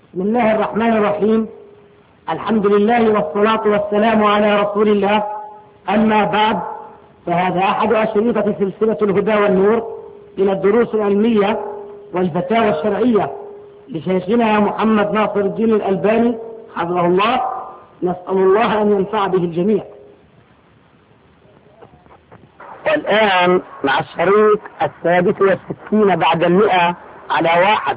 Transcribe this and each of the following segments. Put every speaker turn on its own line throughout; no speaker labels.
بسم الله الرحمن الرحيم. الحمد لله والصلاة والسلام على رسول الله. أما بعد، فهذا أحد أشرطة سلسلة الهدى والنور إلى الدروس العلمية والفتاوى الشرعية لشيخنا محمد ناصر الدين الألباني حفظه الله. نسأل الله أن ينفع به الجميع. والآن مع الشريط 63 بعد 100 على 1.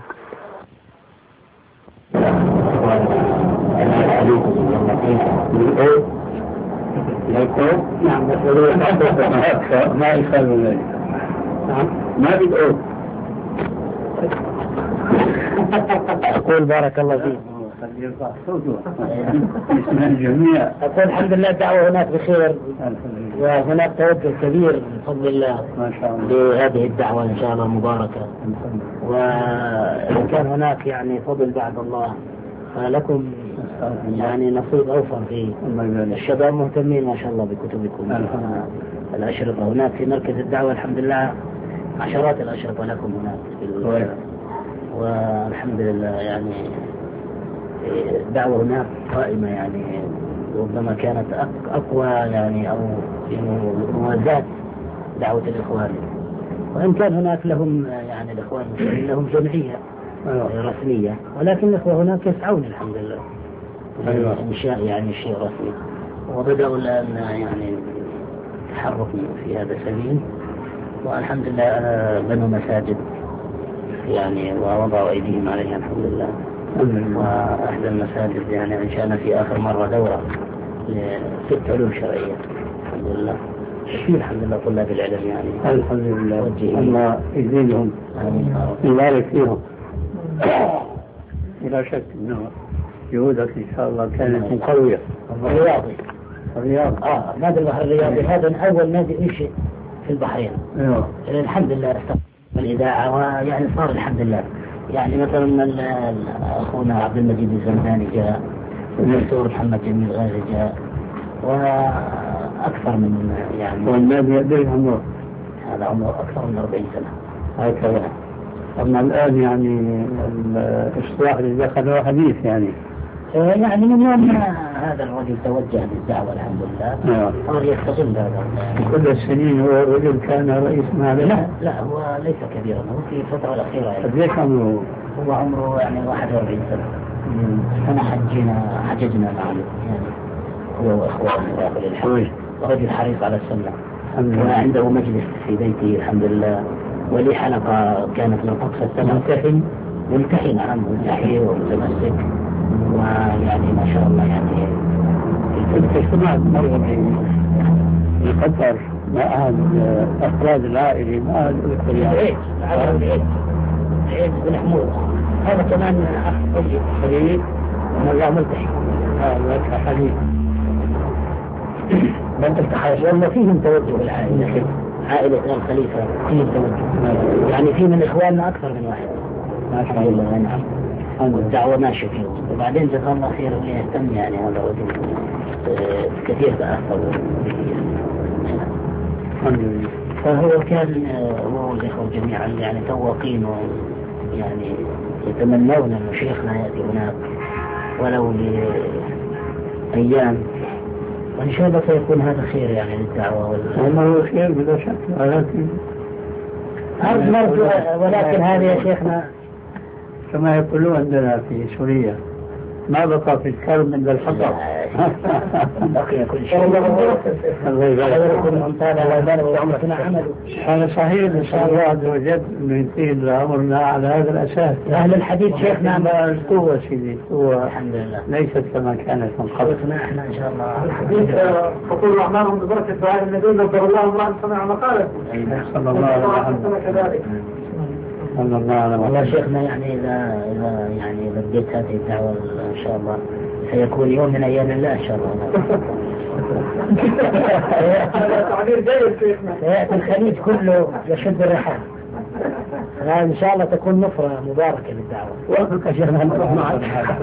نعم
ما يخلوا ما بيقول
أقول بارك الله فيك.
الجميع
أقول الحمد لله الدعوة هناك بخير، وهناك توجه كبير بفضل الله
ما شاء الله
لهذه الدعوة إن شاء الله مباركة. وإن كان هناك يعني فضل بعد الله فلكم يعني نصيب أوفر فيه. الشباب مهتمين ما شاء الله بكتبكم الأشرطة هناك في مركز الدعوة. الحمد لله عشرات الأشرطة لكم هناك والحمد لله يعني الدعوة هناك قائمة، يعني ربما كانت أقوى يعني أو في موازاة دعوة الإخوان. وإن كان هناك لهم يعني الإخوان لهم جمعية رسمية، ولكن الإخوة هناك يسعون الحمد لله إنشاء يعني شيء رسمي، وبدأوا الآن يعني تحرك في هذا السبيل. والحمد لله بنوا مساجد يعني ووضعوا أيديهم عليها الحمد لله. وأحد المساجد يعني أنشأنا في آخر مرة دورة ل6 علوم شرعية الحمد لله. كثير الحمد لله طلاب العلم يعني
الحمد لله. الله يزيدهم يبارك فيهم. لا شك أنه جهودك إن شاء الله كانت قوية.
الرياضي نادي البحر الرياضي هذا أول نادي أنشئ في البحرين. الحمد لله استقبل الإذاعة، ويعني صار الحمد لله يعني مثلا أخونا عبد المجيد الزمداني جاء، والدكتور محمد جميل غازي جاء، وأكثر من يعني.
والنادي يدري عمره
هذا عمره أكثر من 40 سنة
هكذا. أما الآن يعني الإصلاح اللي دخله حديث يعني
من يوم هذا الرجل توجه للدعوة الحمد لله صار يستغل هذا.
كل السنين هو الرجل كان رئيس مالك؟
لا هو ليس كبيرا، هو في الفترة الأخيرة يعني.
قديش عمره؟
هو عمره يعني 41 سنة. أنا حججنا معه يعني هو وأخوانه داخل الحج، ورجل حريص على السنة، وعنده مجلس في بيته الحمد لله، ولي حلقة كانت من قطف السنة. ملتحي نعم، ملتحي ومتمسك، ويعني ما شاء الله يعني
في اجتماع مرة في قطر مع أحد أفراد العائلة مع الأخوة
عيد بن حمود، هذا كمان أخ حبيب والله ملتحي.
لك حبيب
بنت التحاش والله فيهم توجه العائلة، عائلة الخليفة فيهم توجه يعني في من إخواننا أكثر من واحد ما شاء الله. نعم الدعوة ماشية فيهم. وبعدين جزاه الله خير ويهتم يعني هذا الرجل كثير تأثر
الحمد لله.
فهو كان هو والإخوة جميعا يعني تواقين، يعني يتمنون أن شيخنا يأتي هناك ولو لأيام، وإن شاء الله سيكون هذا خير يعني للدعوة
والله خير بلا شك.
ولكن هذا يا شيخنا
كما يقولون عندنا في سوريا ما بقى في الكرم من الحطب.
بقي كل شيء. الله يبارك فيكم. الله يبارك في عمرنا عمله.
هذا صحيح إن شاء الله عز وجل إنه ينتهي أمرنا على هذا الأساس.
أهل الحديث شيخنا
القوة سيدي، القوة
الحمد لله
ليست كما كانت من قبل.
احنا إن شاء الله
الحديث فقول الرحمن ببركة دعاء النبي نصر الله امرأ سمع مقالته
صلى الله عليه وسلم كذلك.
والله شيخنا يعني إذا بديت هذه الدعوة إن شاء الله سيكون يوم من أيام الله إن شاء الله.
تعبير جيد شيخنا.
سيأتي الخليج كله يشد الرحال، إن شاء الله تكون نصرة مباركة للدعوة.
وأخذك شيخنا نروح معك.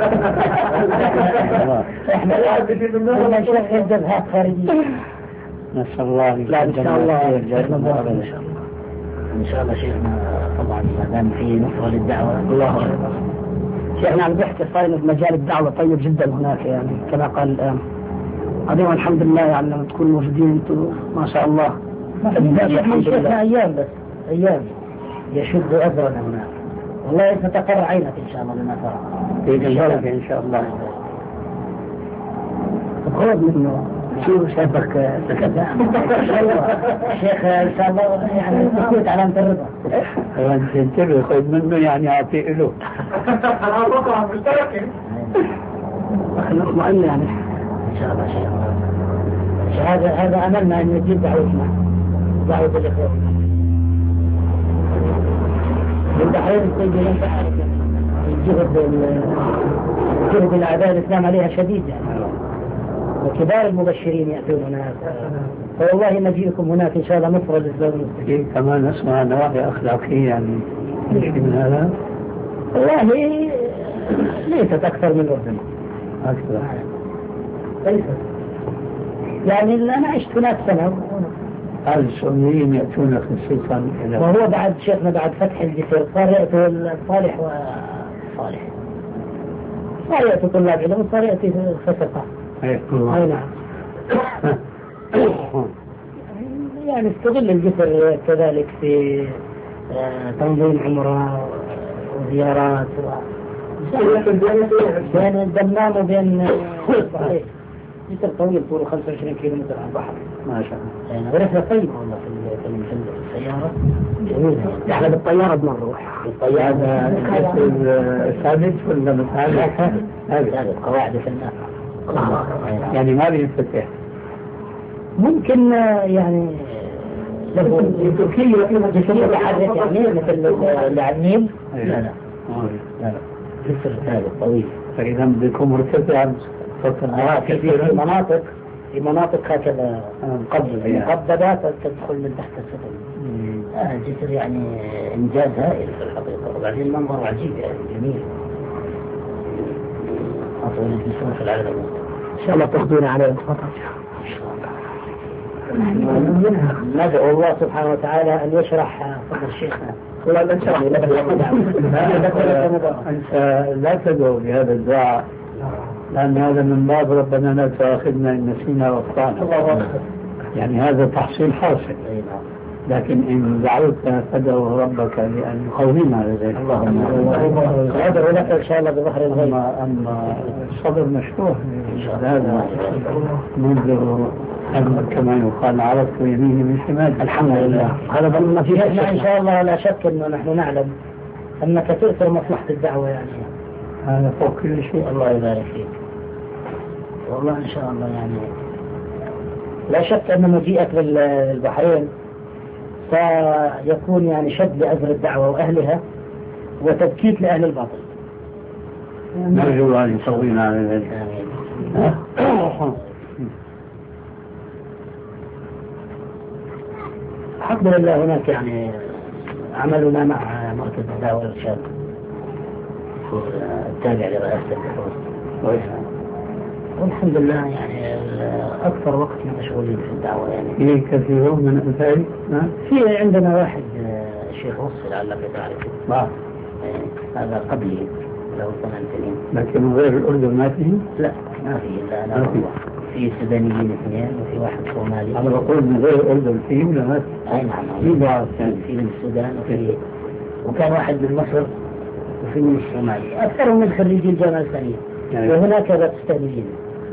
إحنا لا نشغل جبهات خارجية.
نسأل الله.
لا إن شاء الله إن شاء الله شيخنا طبعا ما دام في نصرة للدعوة الله أكبر إن
شيخنا عم بيحكي صاير مجال الدعوة طيب جدا هناك يعني كما قال الآن. بعدين الحمد لله يعني لما تكونوا موجودين انتم ما شاء الله.
من شيخنا أيام بس أيام يشد أذرنا هناك. والله ستقر عينك إن شاء الله لما ترى.
في البركة إن شاء الله.
خذ منه شو شافك شيخ إن شاء الله يعني تكون علامة الرضا.
أنت انتبه خذ منه يعني أعطيه له.
أنا أتوقع مشتركين.
نطمئن يعني.
إن شاء الله شيخ. هذا أملنا أن نجيب دعوتنا دعوة الإخوة. البحرين تجي أنت عارف جهد الأعداء الإسلام عليها شديد يعني. وكبار المبشرين يأتون هناك. فوالله مجيئكم هناك إن شاء الله نصر الإسلام المستقيم.
كما نسمع نواحي أخلاقية يعني مش من هذا.
والله ليست أكثر من أردن.
أكثر.
ليست. يعني أنا عشت هناك سنة.
السنيين يأتون خصيصا إلى.
وهو بعد شيخنا بعد فتح الجسر صار يأتوا الصالح وصالح. صار يأتوا طلاب علم وصار يأتي فسقة.
أي
نعم. يعني استغل الجسر كذلك في تنظيم عمره وزيارات بين الدمام وبين صحيح. جسر طويل طوله 25 كيلومتر على البحر.
ما شاء الله.
يعني ورحلة طيبة والله في السيارة جميلة.
احنا بالطيارة بدنا نروح.
الطيارة
ثابت ولا متعلق؟
ثابت قواعد في النار.
يعني ما بينفتح.
ممكن يعني له تركيا جسر متحرك يعني مثل اللي على النيل. لا لا لا جسر ثابت طويل.
فإذا بيكون مرتفع
في مناطق هكذا مقبضات تدخل من تحت السفن. جسر يعني إنجاز هائل في الحقيقة. وبعدين المنظر عجيب يعني جميل. أطول الجسور في العالم.
إن شاء الله تاخذونا عليه الخطأ.
ندعو الله سبحانه وتعالى أن يشرح صدر شيخنا.
لا نشرح أنت لا تدعو بهذا الدعاء لأن هذا من باب ربنا لا تؤاخذنا إن نسينا وأخطأنا. يعني هذا تحصيل حاصل. لكن إن دعوت فادعو ربك لأن يقوينا على ذلك.
اللهم أدعو لك إن شاء الله بظهر الغيب.
أما الصدر مشروح هذا منذ كما يقال عرفت يميني من شمال.
الحمد لله. هذا ضمن في إن شاء الله لا شك أنه نحن نعلم أنك تؤثر مصلحة الدعوة يعني.
هذا فوق كل شيء.
الله يبارك فيك. والله إن شاء الله يعني لا شك أن مجيئك للبحرين سيكون يعني شد لأزر الدعوة وأهلها وتبكيت لأهل الباطل.
نرجو أن يصوينا على ذلك.
الحمد لله هناك يعني عملنا مع مركز الدعوة والإرشاد التابع لرئاسة البحوث. والحمد لله يعني أكثر وقت مشغولين في الدعوة يعني.
في كثيرون من أمثالي.
في عندنا واحد الشيخ وصل لعلك تعرفه. هذا قبلي له 8 سنين.
لكن غير الأردن ما فيه؟
لا ما فيه إلا أنا. في سودانيين 2 وفي واحد صومالي.
أنا بقول من غير الأردن فيه ولا ما فيه؟
أي نعم. في بعض في من السودان وكان واحد من مصر وفي من الصومالي. أكثرهم من خريجي الجامعة الإسلامية. يعني وهناك باكستانيين.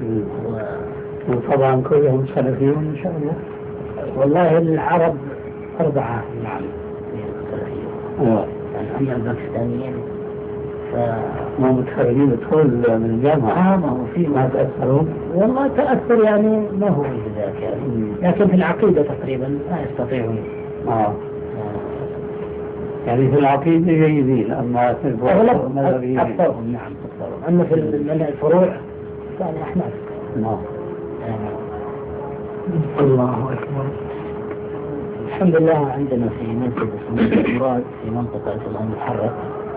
وطبعا كلهم سلفيون إن شاء الله.
والله العرب 4 نعم سلفيون. أما الباكستانيين
ما متخرجين بدخول من الجامعة.
ما هو في
ما تأثرون؟
والله تأثر يعني ما هو بذاك يعني. لكن في العقيدة تقريبا ما يستطيعون.
يعني في العقيدة جيدين أما في الفروع
أكثرهم. نعم أكثرهم. أما في الفروع يعني أحناف. الله أكبر. الحمد لله عندنا في مسجد اسمه مراد في منطقة اسمها المحرق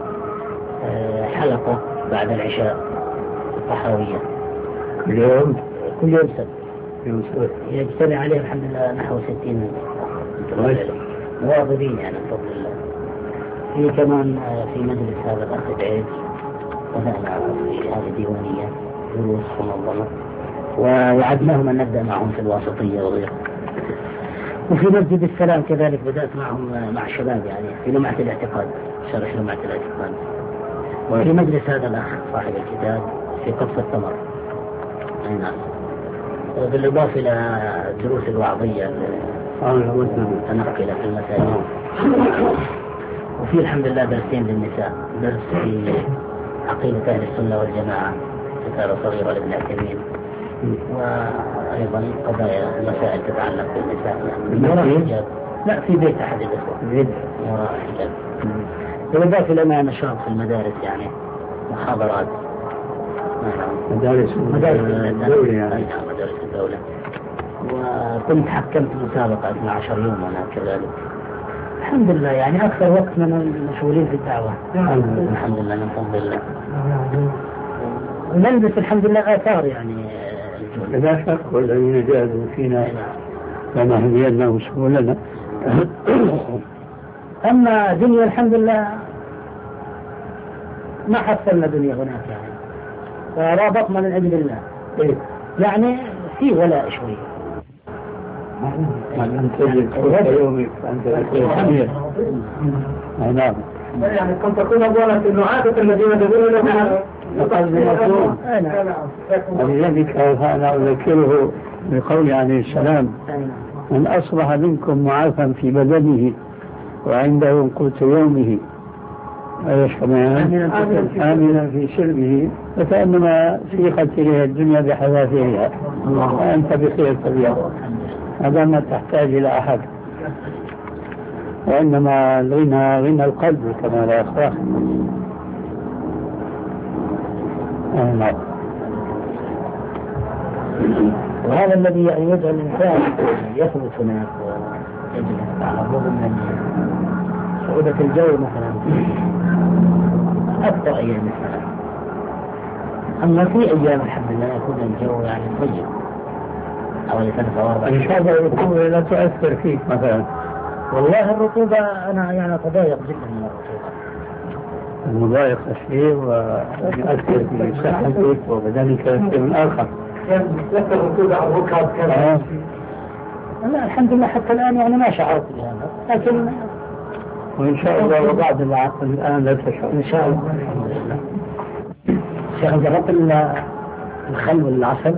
حلقة بعد العشاء الطحاوية كل يوم سبت يجتمع عليه الحمد لله نحو 60 مواظبين يعني بفضل الله. في كمان في مجلس هذا الأخ بعيد بدأنا في هذه ديوانية دروس منظمة، ووعدناهم أن نبدأ معهم في الواسطية وغيره. وفي مسجد السلام كذلك بدأت معهم مع الشباب يعني في لمعة الاعتقاد، شرح لمعة الاعتقاد. وفي مجلس هذا الأخ صاحب الكتاب في قصة التمر. نعم. بالإضافة إلى الدروس الوعظية المتنقلة في المساجد. وفي الحمد لله درسين للنساء، درس في عقيدة أهل السنة والجماعة رسالة صغيرة لابن عثيمين، وأيضا قضايا مسائل تتعلق بالنساء. لا في بيت أحد الإخوة وراء الحجاب. بالإضافة لنا نشاط في المدارس يعني محاضرات.
مدارس الدولة يعني.
مدارس الدولة. وكنت حكمت مسابقة 12 يوم أنا كذلك. الحمد لله يعني أكثر وقت من المشغولين في الدعوة. الحمد لله من فضل الله. ونلبس الحمد لله آثار يعني.
لا شك والذين جاهدوا فينا لنهدينهم سبلنا.
أما دنيا الحمد لله ما حصلنا دنيا هناك يعني، فرابطنا من أجل الله يعني في ولاء شوي.
أن تجد كل يومك أنت كبير. نعم.
يعني كنت تكون أولا أنه عادة الذين يدعون لهم
ولذلك أنا أذكره بقول عليه السلام: من أصبح منكم معافا في بدنه وعنده قوت يومه آمنا في سلبه فكأنما سيقت إليه الدنيا بحذافيرها وأنت بخير طبيعة. هذا ما تحتاج إلى أحد، وإنما غنى القلب كما لا يخفى.
وهذا الذي يعني يجعل الإنسان يثبت هناك ويجلس على الرغم من صعوبة الجو مثلا أكثر أيام السنة. أما في أيام الحمد لله يكون الجو يعني طيب حوالي 3 أو 4.
إن شاء الله الرطوبة لا تؤثر فيك مثلا؟
والله الرطوبة أنا يعني أتضايق جدا من الرطوبة.
المضايق شيء ويؤثر في صحتك وبدنك شيء من آخر.
لك الرطوبة على الركب كذا.
لا الحمد لله حتى الآن يعني ما شعرت بهذا، لكن
وإن شاء الله وبعد الآن لا تشعر
إن شاء الله. شيخ جربت الخل والعسل؟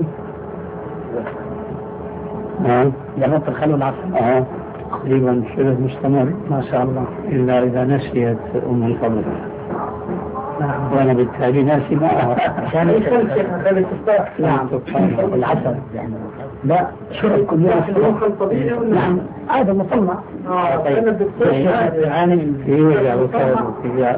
جربت الخل والعسل؟
تقريبا شبه مستمر
ما شاء الله،
إلا إذا نسيت أم الفضل. وأنا بالتالي ناسي معها.
عشان خل التفاح. نعم العسل يعني لا شرب كل يوم
طبيعي.
نعم هذا مصنع.
طيب يعني في وجع وكذا وفي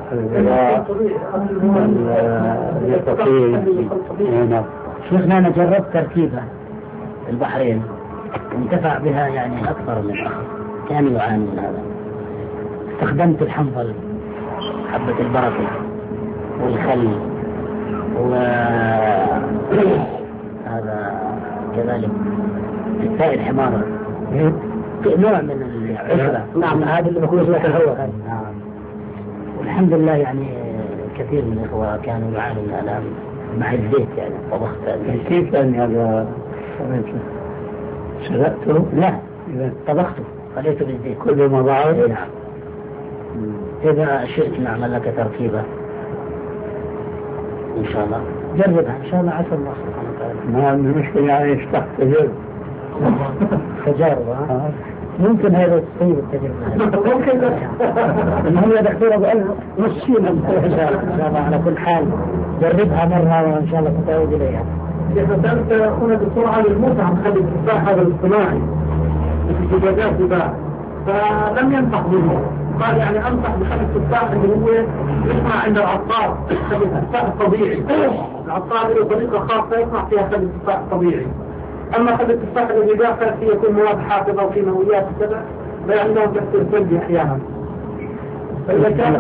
اليقظة.
شيخنا أنا جربت تركيبة البحرين انتفع بها يعني أكثر من أخر كان يعاني من هذا. استخدمت الحنظل حبة البركة والخل وهذا كذلك السائل حمارة نوع من العشرة. نعم هذا اللي بكون اسمه الهواء. والحمد لله يعني كثير من الإخوة كانوا يعانوا من الآلام مع الزيت يعني طبخت.
كيف أن هذا سلقته؟
لا طبخته خليته بالزيت
كل ما ضعف.
نعم إذا شئت نعمل لك تركيبة إن شاء الله جربها إن شاء الله عسى الله سبحانه وتعالى.
ما المشكلة يعني تحت
تجارب ممكن هذا تصيب التجربة ممكن المهم يا دكتور أبو ألف نصينا إن شاء الله. على كل حال جربها مرة وإن شاء الله تتعود إليها.
سألت هنا دكتور علي الموسى عن خلي التفاح هذا الاصطناعي في زجاجات تباع فلم ينصح به. قال يعني أنصح بخلي التفاح اللي هو يصنع عند العطار خلي التفاح الطبيعي. العطار له طريقة خاصة يصنع فيها خلي التفاح الطبيعي. أما خلي التفاح الذي داخل فيه يكون مواد حافظة وكيماويات وكذا لا عندهم تأثير سلبي أحيانا. فإذا كان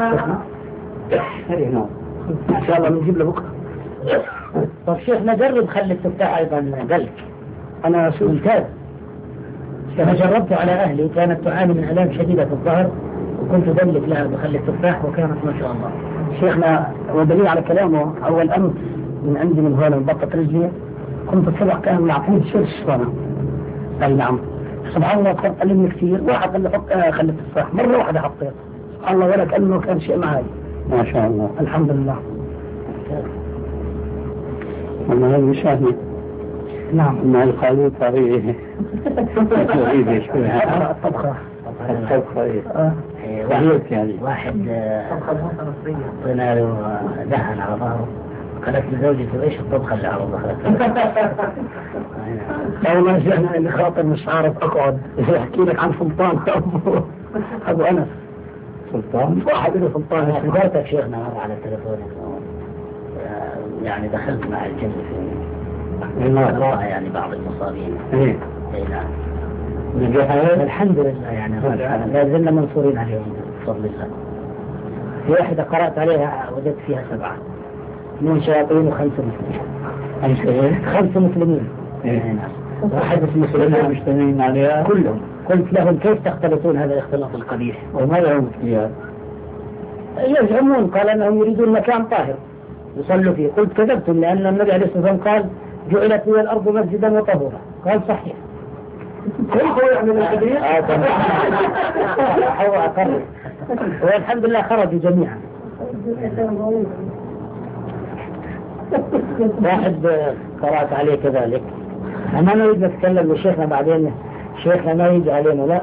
إن شاء الله بنجيب له بكرة. طب شيخنا جرب خلي التفاح أيضا دلك. أنا ممتاز. أنا جربته على أهلي كانت تعاني من آلام شديدة في الظهر وكنت دلك لها بخلي التفاح وكانت ما شاء الله
شيخنا ودليل على كلامه أول أمس من عندي من هون بطة رجلي كنت الصبح كان معطيني شيء الشوانة. أي نعم سبحان الله كان قلبني كثير واحد قال لي حط خلي التفاح مرة واحدة حطيت سبحان الله ولا كأنه كان شيء معي
ما شاء الله
الحمد لله.
أما هذا مشاهد
نعم
ما القالوا طريقه طريقه شوي
الطبخة
واحد يعني واحد طلع له دهن على ظهره قالت لزوجته ايش الطبخة اللي على ظهرك؟
والله شيخنا اللي خاطر مش عارف اقعد احكي لك عن سلطان ابو انس
سلطان
واحد له سلطان
اخبرتك شيخنا مرة على التليفون يعني دخلت مع الجن في الله يعني بعض المصابين
ايه
نعم
نجح
الحمد لله يعني لا زلنا منصورين عليهم بفضل الله. في واحدة قرأت عليها وجدت فيها 7 من شياطين و5 مسلمين 5 مسلمين واحد اسمه سليمان
مجتمعين عليها
كلهم. قلت لهم كيف تختلطون هذا الاختلاط القبيح
وما لهم فيها
يزعمون قال انهم يريدون مكان طاهر يصلوا فيه. قلت كذبتم لان النبي عليه الصلاة والسلام قال جعلت لي الارض مسجدا وطهورا. قال صحيح
هو يعمل الحديث
هو أقر والحمد لله خرجوا جميعا. واحد قرأت عليه كذلك. أنا ما نريد نتكلم لشيخنا بعدين شيخنا ما يجي علينا لا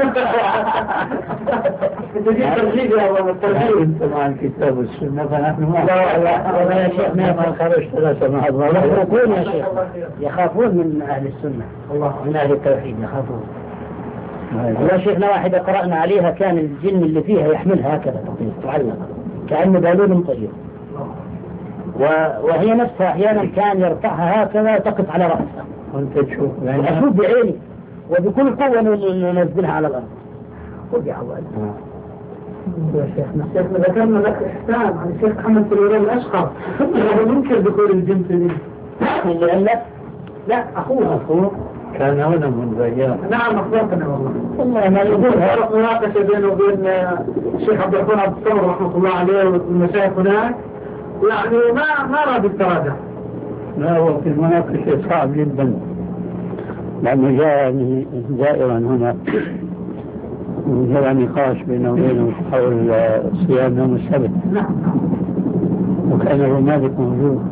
تجي ترجيح يا أبو الترجيح
انت مع الكتاب والسنة فنحن ما
لا يا شيخ ما
خرجت ثلاثة مع
يخافون يا شيخ يخافون من أهل السنة من أهل التوحيد يخافون. والله شيخنا واحدة قرأنا عليها كان الجن اللي فيها يحملها هكذا تعلق كأنه بالون طيب وهي نفسها أحيانا كان يرفعها هكذا تقف على رأسها
وانت تشوف
أشوف بعيني وبكل قوة ننزلها على الأرض. خذ يا عواد
يا شيخنا ذكرنا لك إحسان عن الشيخ محمد سليمان الأشقر هذا منكر دخول الجن في
اللي لك
لا أخوه
كان هنا من أيام.
نعم أخبرتنا
والله ما يقول
صارت مناقشة بينه وبين الشيخ عبد الرحمن عبد الصمد رحمه الله عليه والمشايخ هناك يعني ما راد التراجع.
لا هو في المناقشة صعب جدا لأنه جاء زائرا هنا جاء نقاش بينه وبينه حول صيام يوم السبت.
نعم
وكان ابو مالك موجود.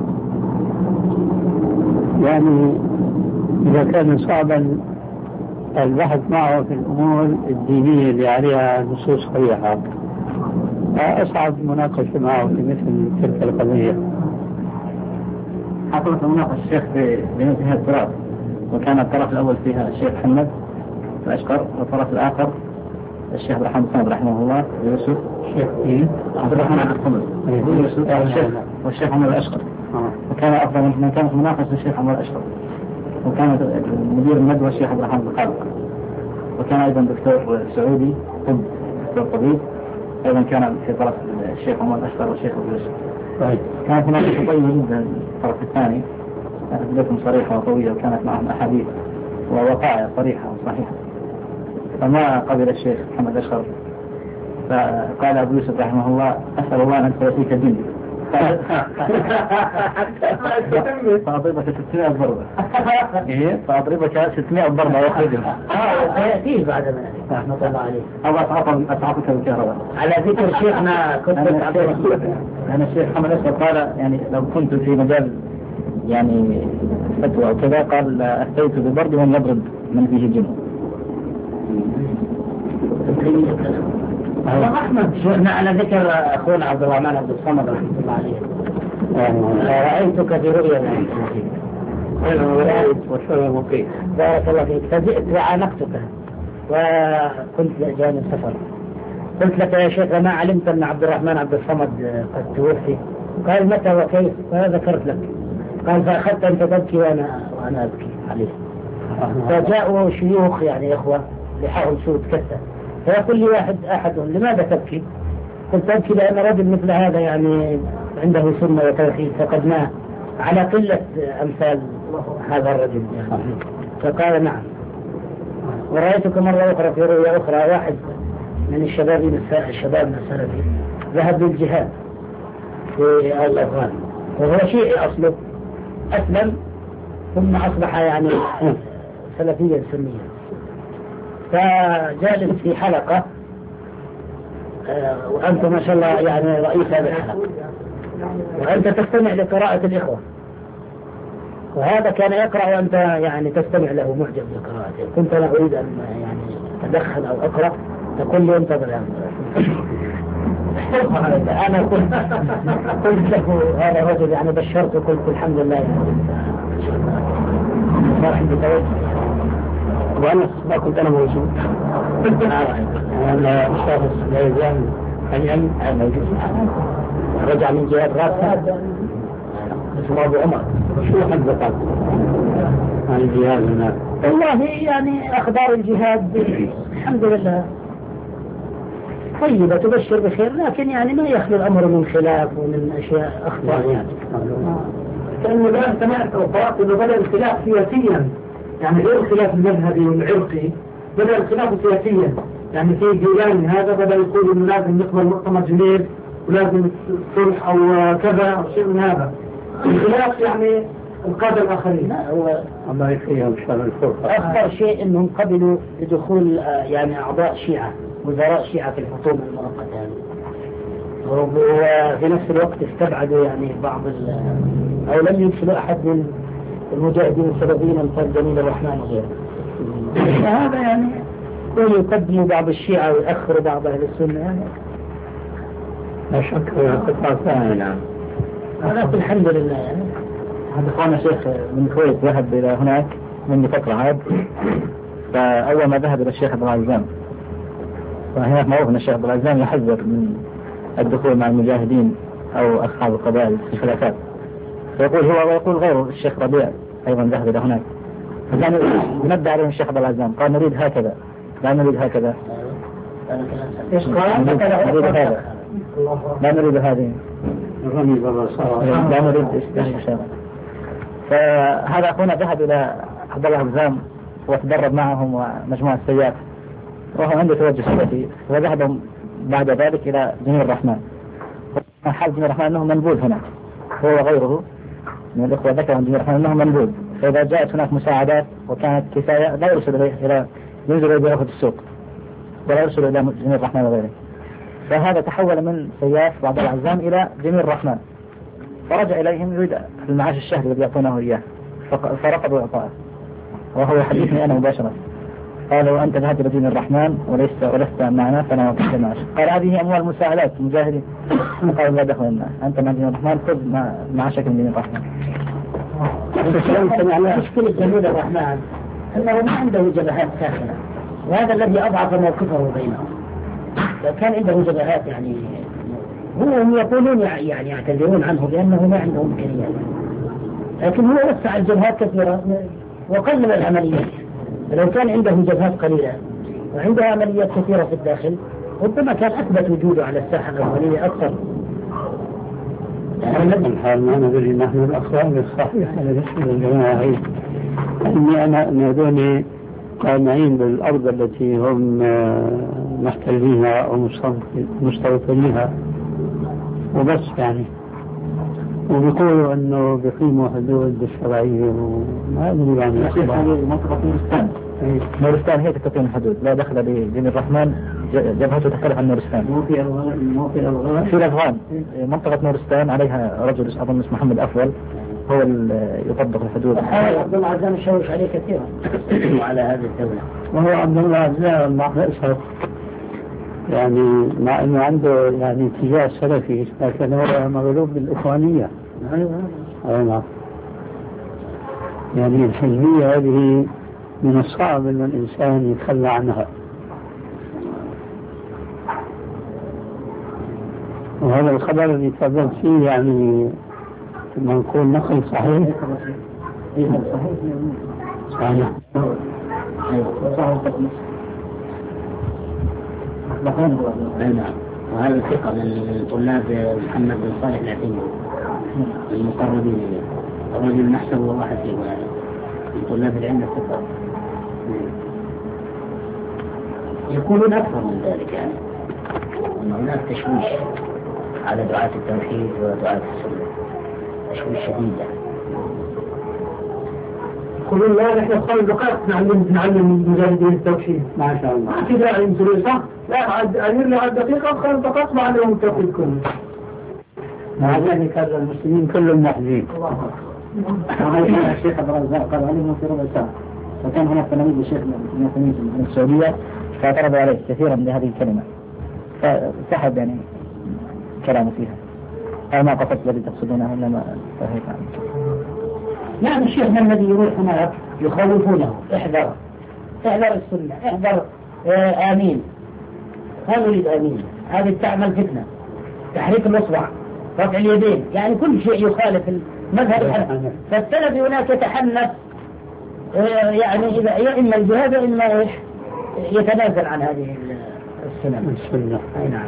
يعني إذا كان صعبا البحث معه في الأمور الدينية اللي عليها نصوص صريحة أصعب مناقشة معه في مثل تلك القضية.
حصلت مناقشة الشيخ بنفسها التراث وكان الطرف الأول فيها الشيخ محمد الأشقر والطرف الآخر الشيخ عبد الرحمن الصمد رحمه الله يوسف
الشيخ
عبد الرحمن عبد الصمد يوسف والشيخ محمد الأشقر. وكان أفضل من كانت مناقشة الشيخ محمد الأشقر وكان مدير الندوة الشيخ عبد الرحمن الخالق وكان أيضا دكتور سعودي دكتور طبيب أيضا كان في طرف الشيخ محمد الأشقر والشيخ أبو يوسف. كانت مناقشة طيبة جدا الطرف الثاني كانت بدايتهم صريحة وقوية وكانت معهم أحاديث ووقائع صريحة وصحيحة فما قبل الشيخ محمد الأشقر فقال أبو يوسف رحمه الله أسأل الله أن ترسيك الجن فأضربك 600 ضربة فأضربك 600 ضربة وأخرجها
سيأتيه بعد ما رحمة الله عليه
الله أسعفك بالكهرباء.
على ذكر شيخنا كنت
أنا الشيخ محمد الأشقر قال يعني لو كنت في مجال يعني فتوى أو كذا قال أفتيت بضرب من يضرب من فيه الجن.
أحمد شيخنا على ذكر أخونا عبد الرحمن عبد الصمد رحمة الله عليه رأيتك في رؤيا
وشوية مقيم
بارك الله فيك فجئت وعانقتك وكنت جانب سفر قلت لك يا شيخ ما علمت أن عبد الرحمن عبد الصمد قد توفي قال متى وكيف فذكرت لك قال فأخذت أنت تبكي وأنا أبكي عليه فجاءوا شيوخ يعني إخوة لحاهم سود كثة فيقول لي أحدهم لماذا تبكي؟ قلت أبكي لأن رجل مثل هذا يعني عنده سنة وتوحيد فقدناه على قلة أمثال هذا الرجل يعني. فقال نعم. ورأيتك مرة أخرى في رؤيا أخرى واحد من الشباب السلفي ذهب للجهاد في الأفغان، وهو شيعي أصله، أسلم ثم أصبح يعني سلفيا سنيا، فجالس في حلقة وأنت ما شاء الله يعني رئيس هذه الحلقة، وأنت تستمع لقراءة الإخوة، وهذا كان يقرأ وأنت يعني تستمع له معجب بقراءته. كنت أنا أريد أن يعني أدخل أو أقرأ، تقول لي انتظر يا أنا قلت له هذا الرجل يعني بشرته، قلت الحمد لله يعني ما عندي توجه، وأنا ما كنت أنا موجود. أنا أستاذ لا يزال اليوم موجود، رجع من جهاد راسها اسمه أبو عمر. شو حدثت عن الجهاد هناك؟ والله يعني أخبار الجهاد الحمد لله طيبة تبشر بخير، لكن يعني ما يخلو الأمر من خلاف ومن أشياء أخطاء يعني.
كأنه الآن سمعت أو قرأت أنه بدأ الخلاف سياسيا، يعني غير الخلاف المذهبي والعرقي، بدأ الخلاف سياسيا. يعني في جيلاني هذا بدأ يقول إنه لازم نقبل مؤتمر جنيف ولازم صلح أو كذا أو شيء من هذا. الخلاف يعني القادة الآخرين.
هو
الله يخليهم شر الفرقة.
أخطر شيء أنهم قبلوا بدخول يعني أعضاء شيعة، وزراء شيعة في الحكومة المؤقتة يعني. وفي نفس الوقت استبعدوا يعني بعض أو لم يدخلوا أحد من المجاهدين السلفيين مثل جميل الرحمن وغيره. فهذا يعني يقدموا بعض الشيعة ويأخروا بعض أهل السنة يعني.
لا شك قطعة ثانية. نعم.
ولكن الحمد لله يعني.
هذا أخوانا شيخ من الكويت ذهب إلى هناك منذ فترة عاد، فأول ما ذهب إلى الشيخ عبد العزام، وهناك معروف أن الشيخ عبد العزام يحذر من الدخول مع المجاهدين أو أصحاب القبائل في الخلافات، فيقول هو ويقول غيره الشيخ ربيع أيضا ذهب إلى هناك، فكان ينبه عليهم الشيخ عبد العزام قال نريد هكذا لا نريد هكذا.
إيش قال؟
نريد هذا لا نريد هذه لا نريد استشهاد. فهذا أخونا ذهب إلى عبد الله العزام وتدرب معهم ومجموعة السياف، وهو عنده توجه سلفي، وذهب بعد ذلك إلى جميل الرحمن. حال جميل الرحمن أنه منبوذ هناك، هو وغيره من الإخوة ذكر عن جميل الرحمن أنه منبوذ، فإذا جاءت هناك مساعدات وكانت كفاية لا يرسل إلى ينزل إلى في السوق ولا يرسل إلى جميل الرحمن وغيره. فهذا تحول من سياف عبد الله العزام إلى جميل الرحمن، فرجع إليهم يريد المعاش الشهري الذي يعطونه إياه، فرفضوا إعطائه، وهو يحدثني أنا مباشرة قال وأنت ذهبت إلى جميل الرحمن ولست معنا فلا نعطيك المعاش. قال هذه أموال مساعدات المجاهدين، قال لا دخل لنا، أنت مع جميل الرحمن خذ معاشك من جميل الرحمن.
مشكلة جميل الرحمن أنه ما عنده جبهات ساخنة، وهذا الذي أضعف موقفه بينهم. لو كان عنده جبهات يعني هم يقولون يعني يعتذرون عنه بأنه ما عنده إمكانيات، لكن هو وسع الجبهات كثيرة وقلل العمليات. لو كان عنده جبهات قليلة وعنده عمليات كثيرة في الداخل ربما كان أثبت وجوده على الساحة الأولية أكثر.
الحال ما ندري نحن الأخوان الصحيحة لنسل الجماعة هي أني أنا هذول قانعين بالأرض التي هم محتلينها أو مستوطنينها وبس يعني، وبيقولوا أنه بيقيموا حدود الشرعية وما أدري يعني.
هذه منطقة نورستان، نورستان هي تقيم الحدود، لا دخل بجميل الرحمن، جبهته تختلف عن نورستان. في الأفغان منطقة نورستان عليها رجل أظن اسمه محمد أفضل هو يطبق الحدود.
عبد الله العزام يشوش عليه كثيرا وعلى هذه الدولة،
وهو عبد الله العزام مع رئيسه يعني مع أنه عنده يعني اتجاه سلفي، لكن هو مغلوب بالإخوانية. نعم. يعني الحزبية هذه من الصعب أن الإنسان يتخلى عنها، وهذا الخبر اللي تفضلت فيه يعني لما نقول نقل صحيح. صحيح.
نعم. وهذا الثقة من طلاب محمد بن صالح العثيمين المقربين إليه، الرجل نحسبه واحد من طلاب العلم الثقة، يكونون أكثر من ذلك يعني، أن هناك تشويش على دعاة التوحيد ودعاة السنة، تشويش شديد يعني.
يقولون لا نحن 5 دقائق نعلم مجاهدين التوحيد.
ما شاء الله.
ما في داعي يمسلوا صح؟ لا أمير لي على الدقيقة 5 دقائق بعلمهم التوحيد كله.
مع ذلك هذا المسلمين كلهم محزين.
هذا الشيخ عبد الرزاق قال علمه في ربع ساعة، وكان هناك تلاميذ الشيخ من السعودية فاعترضوا عليه كثيرا بهذه الكلمة، فسحب يعني كلامه فيها. أو ما قصدت الذي تقصدونه إنما فهيت عنه.
يعني الشيخنا الذي يروح هناك يخوفونه احذر السنة، احذر آمين، هذا يريد آمين، هذه تعمل فتنة، تحريك الأصبع، رفع اليدين، يعني كل شيء يخالف المذهب الحنفي. فالسلفي هناك يتحنف يعني إذا إما الجهاد إما يتنازل عن هذه السنة. أي نعم.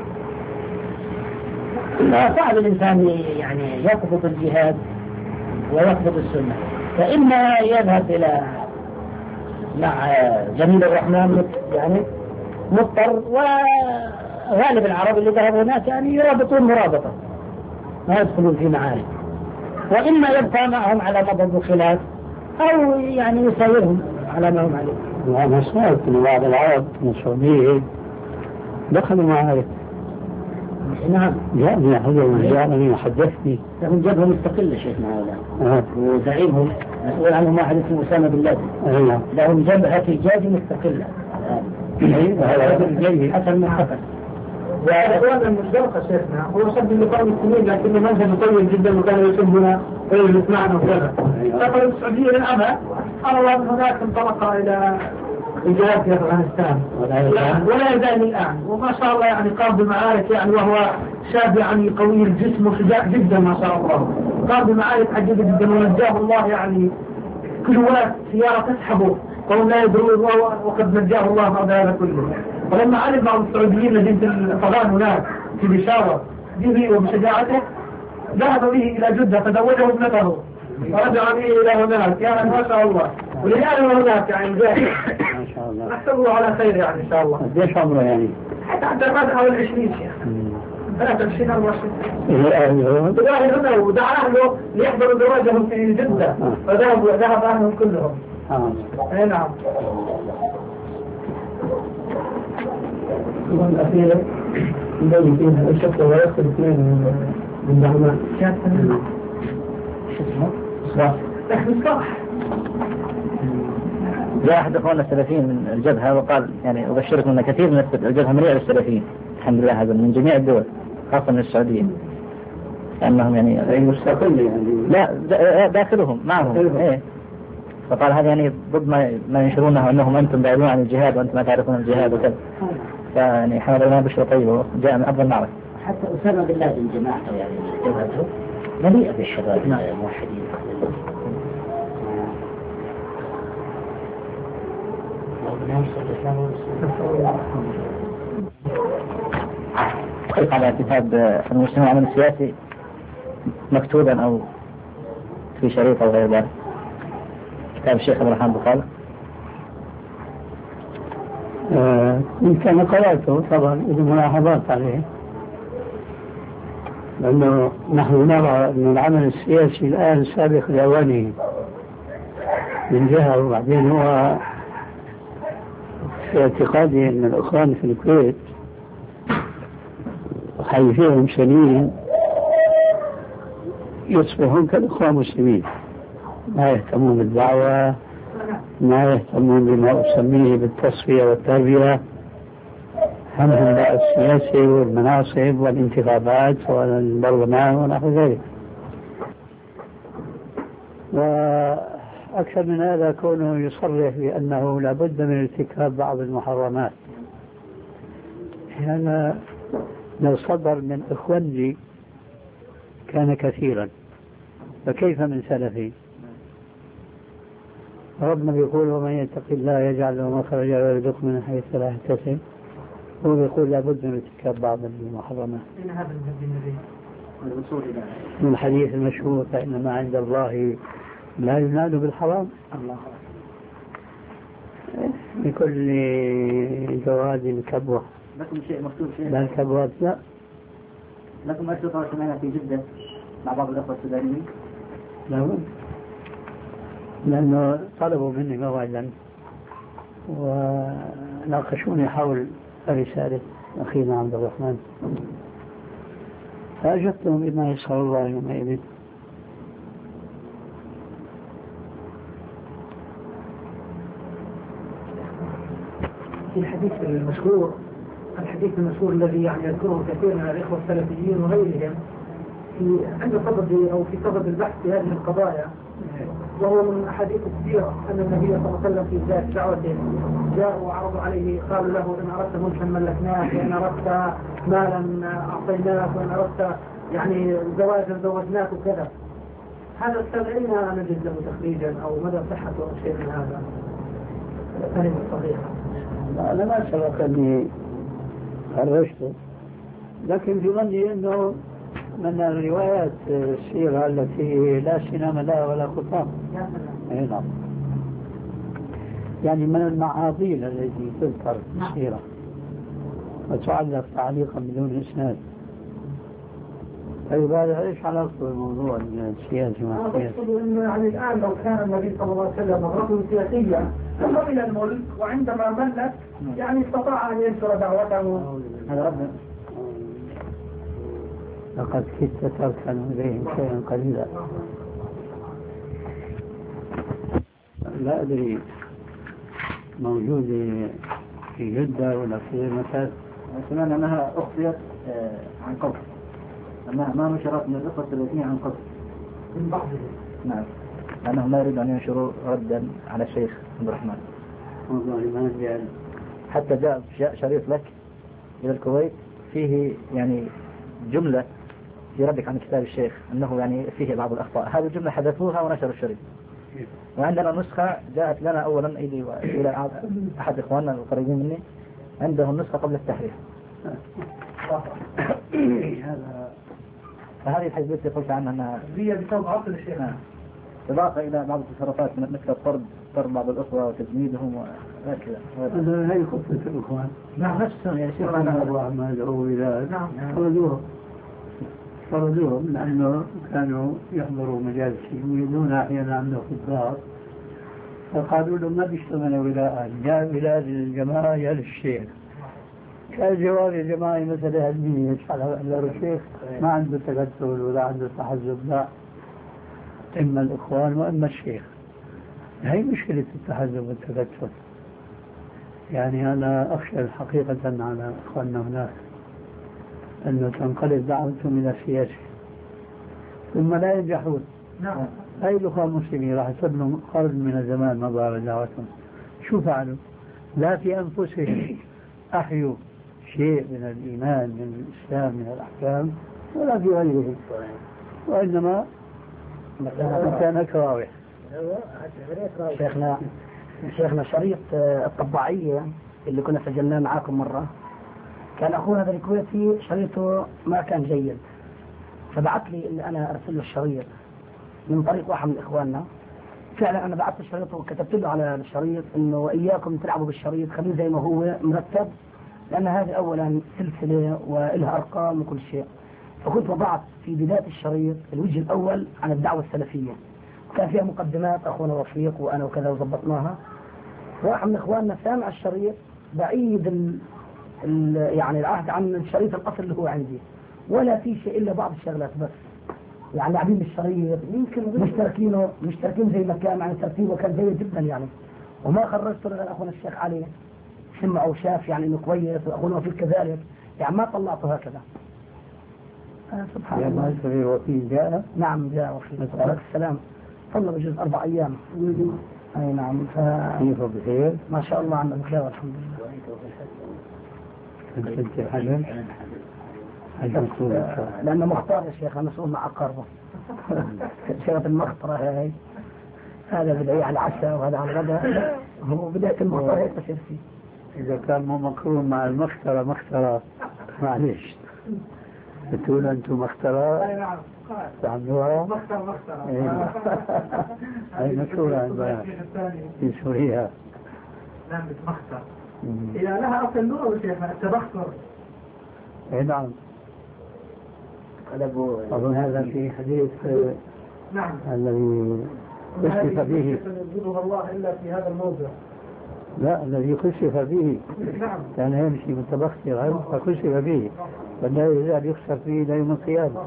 صعب الإنسان يعني يقبض الجهاد ويقبض السنة، فإما يذهب إلى مع جميل الرحمن يعني مضطر، وغالب العرب اللي ذهبوا هناك يعني يرابطون مرابطة ما يدخلون في معارك، وإما يبقى معهم على مضض الخلاف أو يعني يسايرهم على ما هم عليه.
وأنا سمعت أن بعض العرب من السعودية دخلوا معارك.
نعم.
جاءني أحد جاءني وحدثني.
لهم جبهة مستقلة شيخنا هؤلاء. وزعيمهم مسؤول عنهم واحد اسمه أسامة بن لادن. لهم جبهة حجاج مستقلة.
هذا رجل
حسن من حسن.
وإخوانا المشتركة شيخنا هو شد اللقاء السنين، لكنه منهج طيب جدا وكان يسمنا ويجلس معنا وكذا. سافر السعودية للأبد، الله من هناك انطلق إلى الجهاد في أفغانستان ولا يزال الآن، وما شاء الله يعني قام بمعارك يعني، وهو شاب يعني قوي الجسم وشجاع جدا ما شاء الله، قام بمعارك عجيبة جدا ونجاه الله يعني كلوات سيارة تسحبه وهم لا يدرون وقد نجاه الله بعد هذا كله. ولما علم بعض السعوديين لجنة الأفغان هناك في بشارة به وبشجاعته ذهب به إلى جدة فزوجه ابنته ورجع به إلى هناك يعني ما شاء الله، وليان هناك يعني جاهز
ما شاء الله.
نحسبه على خير يعني إن شاء الله.
قديش عمره يعني؟
حتى ما حوالي 20 شيخ 23 24.
إيه
هنا ودعا أهله ليحضروا زواجهم في جدة فذهب أهلهم كلهم. أي نعم. الأخيرة نبني فيها الشكل ويأخذ اثنين من دعمات شو اسمه؟ صح.
جاء أحد أخواننا السلفيين من الجبهة وقال يعني أبشركم أن كثير من الجبهة مليئة بالسلفيين الحمد لله، هذا من جميع الدول خاصة من السعودية، لأنهم يعني
مستقل يعني
لا داخلهم معهم. إيه. فقال هذا يعني ضد ما ينشرونه أنهم أنتم بعيدون عن الجهاد وأنتم ما تعرفون الجهاد وكذا. يعني حمد الله بشرى طيبة جاء من أفضل المعركة.
حتى أسامة بن لادن جماعته يعني جبهته مليئة بالشباب الموحدين.
تطلق على كتاب المسلمون العمل السياسي مكتوبا أو في شريط أو غير ذلك، كتاب الشيخ عبد الرحمن بخالق.
إن كان قرأته طبعا إذا ملاحظات عليه، لأنه نحن نرى أن العمل السياسي الآن سابق لأوانه من جهة، وبعدين هو في اعتقادي أن الأخوان في الكويت حي فيهم سنين يصبحون كالإخوان المسلمين، ما يهتمون بالدعوة، ما يهتمون بما أسميه بالتصفية والتربية، همهم بقى السياسة والمناصب والانتخابات والبرلمان ونحو ذلك. وأكثر من هذا كونه يصرح بأنه لابد من ارتكاب بعض المحرمات. هذا لو صدر من إخواني كان كثيرا، فكيف من سلفي؟ ربنا بيقول ومن يتق الله يجعل له مخرجا ويرزقه من حيث لا يحتسب، هو بيقول لابد من ارتكاب بعض المحرمات. من الحديث المشهور فإن ما عند الله لا ينال بالحرام. الله بكل جواد كبوة،
لكم شيء مكتوب شيء
لا الكبوات لا
لكم أشرطة سمعنا في جدة مع بعض الأخوة السودانيين؟
لا، لأنه طلبوا مني موعدا وناقشوني حول رسالة أخينا عبد الرحمن، فأجبتهم بما يسر الله يومئذ.
في الحديث المشهور الذي يعني يذكره كثير من الإخوة السلفيين وغيرهم عند صدد أو في صدد البحث في هذه القضايا، وهو من أحاديث كثيرة أن النبي صلى الله عليه وسلم في ذات دعوته جاءوا وعرضوا عليه، قالوا له إن أردت ملكا ملكناك، وإن أردت مالا أعطيناك، وإن أردت يعني زواجا زوجناك وكذا. هذا الكلام أين نجد له تخريجا أو مدى صحته أو شيء من هذا؟ كلمة صحيحة.
أنا ما سبق أني خرجته، لكن في ظني أنه من الروايات السيرة التي لا سنام لها ولا خطام. نعم. يعني من المعاضيل التي تذكر في السيرة وتعلق تعليقا بدون إسناد. طيب هذا ايش علاقته بالموضوع السياسي مع السياسي؟
أقصد إنه يعني الآن لو كان النبي صلى الله عليه وسلم رجل سياسيا قبل الملك، وعندما ملك يعني استطاع أن ينشر دعوته.
هذا ربنا.
لقد كدت تركن إليهم شيئا قليلا. لا أدري موجود في جدة ولا في مكان.
سمعنا أنها أخفيت عن قبل، أنها ما نشرت من الأخوة السلفيين عن قبل
من بعضهم.
نعم، لأنهم لا يريدون أن ينشروا ردا على الشيخ عبد الرحمن.
والله ما يعني.
حتى جاء شريط لك إلى الكويت فيه يعني جملة في ردك عن كتاب الشيخ أنه يعني فيه بعض الأخطاء، هذه الجملة حذفوها ونشروا الشريط. وعندنا نسخة جاءت لنا أولا إلى أحد إخواننا القريبين مني، عندهم نسخة قبل التحريف. فهذه الحزبية قلت عنها أنها
هي بسبب عقل الشيخ،
إضافة إلى بعض التصرفات مثل الطرد بعض الأخوة وتجميدهم وهكذا.
هذا هي خطة الإخوان.
نعم نفسهم يا شيخ
أبو أحمد أو إلى طردوهم من أنه كانوا يحضروا مجالسي ويدون أحيانا عنده في الدار، فقالوا له ما بيشتغلوا ولاء، جاء ولاء الجماعة يا للشيخ. كان جواب يا جماعة مثلا علمية على الشيخ ما عنده تكتل ولا عنده تحزب، لا، إما الإخوان وإما الشيخ. هي مشكلة التحزب والتكتل. يعني أنا أخشى الحقيقة على إخواننا هناك أنه تنقلب دعوتهم إلى السياسة ثم لا ينجحون.
نعم.
هاي الأخوة المسلمين راح يصبروا قرن من الزمان ما ضار دعوتهم. شو فعلوا؟ لا في أنفسهم أحيوا شيء من الإيمان من الإسلام من الأحكام ولا في غيره، وإنما كان كراوح.
شيخنا شريط الطباعية اللي كنا سجلناه معاكم مرة، كان أخونا ذا الكويتي شريطه ما كان جيد، فبعث لي إن أنا أرسل له الشريط من طريق واحد من إخواننا. فعلا أنا بعثت الشريط وكتبت له على الشريط إنه وإياكم تلعبوا بالشريط، خليه زي ما هو مرتب، لأن هذه أولا سلسلة وإلها أرقام وكل شيء. فكنت وضعت في بداية الشريط الوجه الأول عن الدعوة السلفية، وكان فيها مقدمات أخونا وفيق وأنا وكذا وضبطناها. واحد من إخواننا سامع الشريط بعيد يعني العهد عن الشريط الأصل اللي هو عندي، ولا في شيء إلا بعض الشغلات بس، يعني لاعبين بالشريط يمكن مشتركين زي ما كان، يعني ترتيبه كان جيد جدا يعني. وما خرجت غير أخونا الشيخ علي سمع وشاف يعني إنه كويس، وأخونا وفيق كذلك، يعني ما طلعته هكذا. سبحان الله.
يعني وفي جاء؟
نعم جاء وفي عليك السلام، صلى بجوز 4 أيام. أي نعم.
كيف بخير؟
ما شاء الله عنا بخير والحمد لله.
كنت حجم؟
لأنه مختار يا شيخ، مسؤول مع أقاربه. شغلة المخطرة هاي، هذا بدأي على العشاء وهذا على الغداء، هو بداية المخطرة هيك بصير فيه.
إذا كان مو مقرون مع مخترة معلش بتقول أنتم مخترة؟
أي نعم.
تعملوها؟
مخترة.
هاي مشهورة عندنا في سوريا.
نعم بتمختر. إذا لها أصل لغة شيخنا التبختر.
اي نعم. أظن هذا في حديث
نعم
الذي كشف به
ينزلها الله إلا في هذا الموضع.
لا، الذي كشف به
نعم
كان يمشي متبخترا فكشف به ولا يزال يخسر فيه إلى يوم القيامة.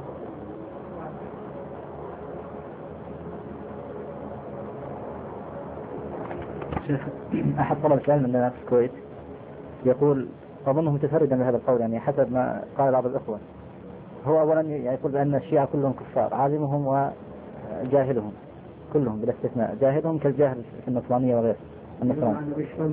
شيخ، أحد طلبة العلم عندنا في الكويت يقول أظنه متفردا بهذا القول، يعني حسب ما قال بعض الأخوة. هو أولا يقول بأن الشيعة كلهم كفار، عالمهم وجاهلهم كلهم بلا استثناء، جاهلهم كالجاهل في النصرانية وغيره النصران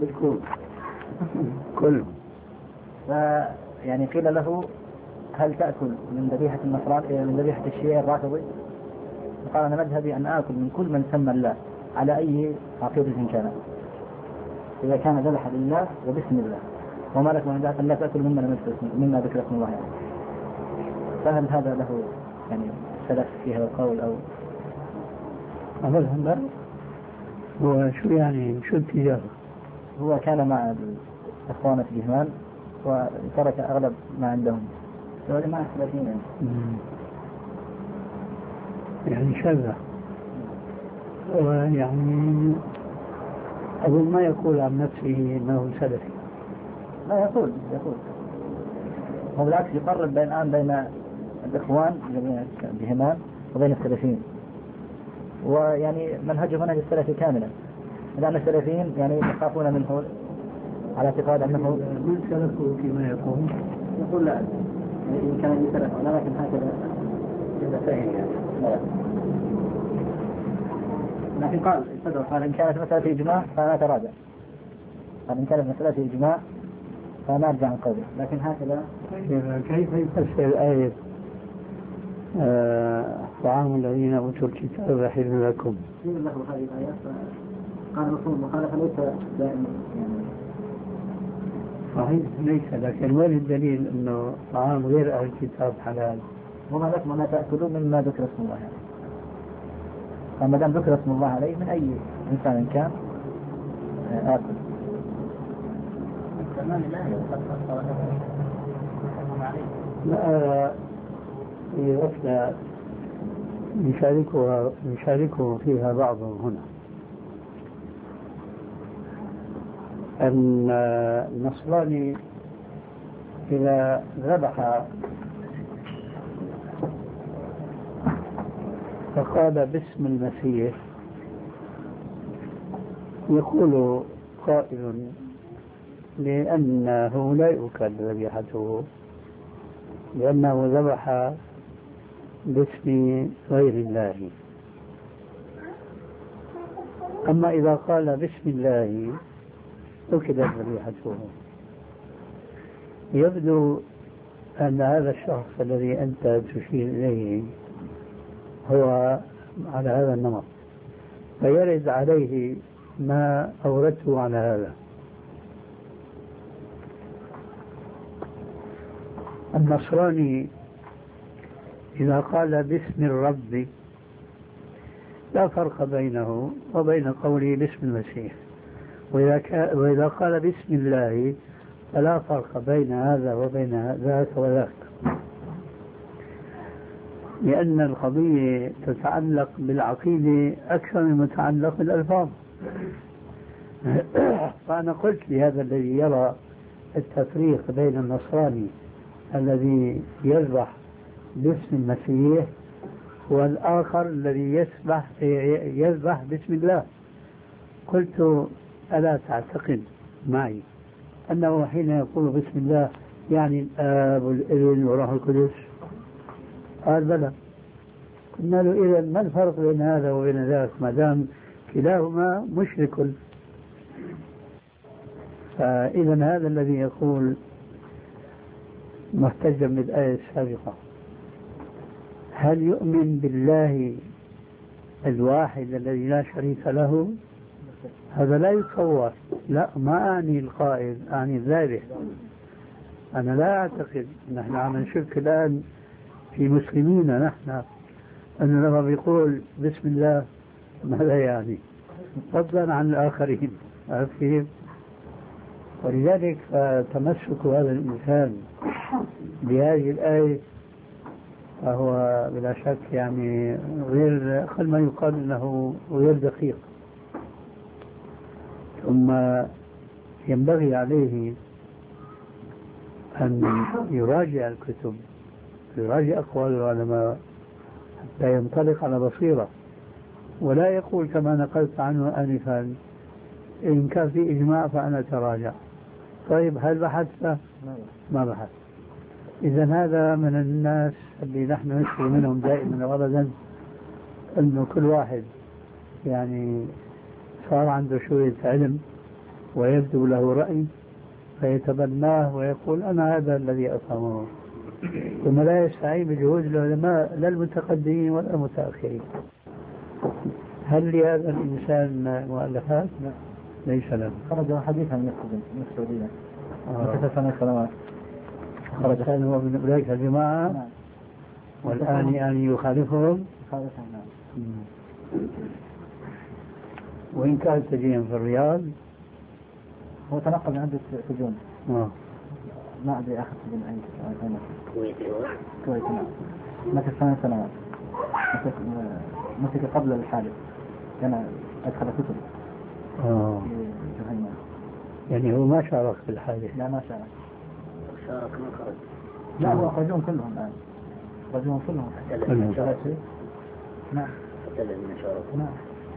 كلهم.
يعني قيل له هل تأكل من ذبيحة النصران من ذبيحة الشيعة الرافضي؟ قال أنا مذهبي أن آكل من كل من سمى الله على أي عقيدة كانت، إذا كان ذبح لله وبسم الله، وما لكم من ذلك لا تأكل مما ذكر اسم الله يعني. فهل هذا له يعني سلف في هذا القول أو
أبدا؟ هو شو يعني شو التجارة؟
هو كان مع الإخوان في الإهمال وترك أغلب ما عندهم، سؤالي مع الثلاثين
يعني شذا، ويعني أظن ما يقول عن نفسه أنه سلفي.
لا يقول هو بالعكس يقرب بين الإخوان بهمان وبين السلفيين، ويعني منهجه منهج السلفي كاملا، لأن السلفيين يعني يخافون منه على اعتقاد أنه
من سلفه فيما
يقول لا إن كان يسلف لكن هكذا لكن قال إن كانت مسألة إجماع فأنا أتراجع، قال إن كانت مسألة إجماع فأنا أرجع عن قولي، لكن هكذا.
كيف يفسر آية طعام الذين أوتوا الكتاب حل لكم؟
يقول له هذه الآيات قال مفهوم المخالفة ليس دائما يعني
صحيح ليس، لكن وين الدليل أنه طعام غير أهل الكتاب حلال؟
وما لكم ما تأكلون مما ذكر اسم الله عليه، فما دام ذكر اسم الله عليه من أي إنسان كان آكل.
لا هي غفلة يشاركه فيها بعضهم هنا، أن النصراني إذا ذبح فقال باسم المسيح يقول قائل لأنه لا يؤكل ذبيحته لأنه ذبح باسم غير الله. أما إذا قال بسم الله أكلت ذبيحته. يبدو أن هذا الشخص الذي أنت تشير إليه هو على هذا النمط، فيرد عليه ما أوردته على هذا. النصراني إذا قال باسم الرب لا فرق بينه وبين قوله باسم المسيح، وإذا قال باسم الله فلا فرق بين هذا وبين ذاك وذاك، لأن القضية تتعلق بالعقيدة أكثر من متعلق بالألفاظ. فأنا قلت لهذا الذي يرى التفريق بين النصراني الذي يذبح باسم المسيح والآخر الذي يذبح باسم الله، قلت ألا تعتقد معي أنه حين يقول بسم الله يعني الآب والابن والروح القدس؟ قال بلى. قلنا له إذا ما الفرق بين هذا وبين ذاك ما دام كلاهما مشرك؟ فإذا هذا الذي يقول محتجا بالآية السابقة هل يؤمن بالله الواحد الذي لا شريك له؟ هذا لا يتصور. لا، ما أعني القائل، أعني الذابح. أنا لا أعتقد، نحن عم نشك الآن في مسلمين نحن أنه لما بيقول بسم الله ماذا يعني، فضلا عن الآخرين. عارفين؟ ولذلك تمسك هذا الإنسان بهذه الآية فهو بلا شك يعني غير أقل ما يقال أنه غير دقيق. ثم ينبغي عليه أن يراجع الكتب، يراجع أقوال العلماء حتى ينطلق على بصيرة، ولا يقول كما نقلت عنه آنفا إن كان في إجماع فأنا تراجع. طيب هل بحثت؟ ما بحث. إذا هذا من الناس اللي نحن نشكو منهم دائما وأبدا، أنه كل واحد يعني صار عنده شوية علم ويبدو له رأي فيتبناه ويقول أنا هذا الذي أفهمه، ثم لا يستعين بجهود العلماء لا المتقدمين ولا المتأخرين. هل لهذا الإنسان مؤلفات؟ ليس له.
خرج حديثا من السعودية من 3 سنوات.
خرج كان هو من أولئك الجماعة والآن يعني يخالفهم. وإن كان سجين في الرياض
هو تنقل من عدة سجون. ما أدري أخذ سجن أي كويتي. نعم. مكث 8 سنوات. مسك قبل الحادث كان أدخل كتب.
يعني هو ما شارك في الحادث؟
لا ما شارك.
شارك ما خرج.
لا هو خرجون كلهم الآن. خرجون كلهم. نعم.
من شارك.
نعم.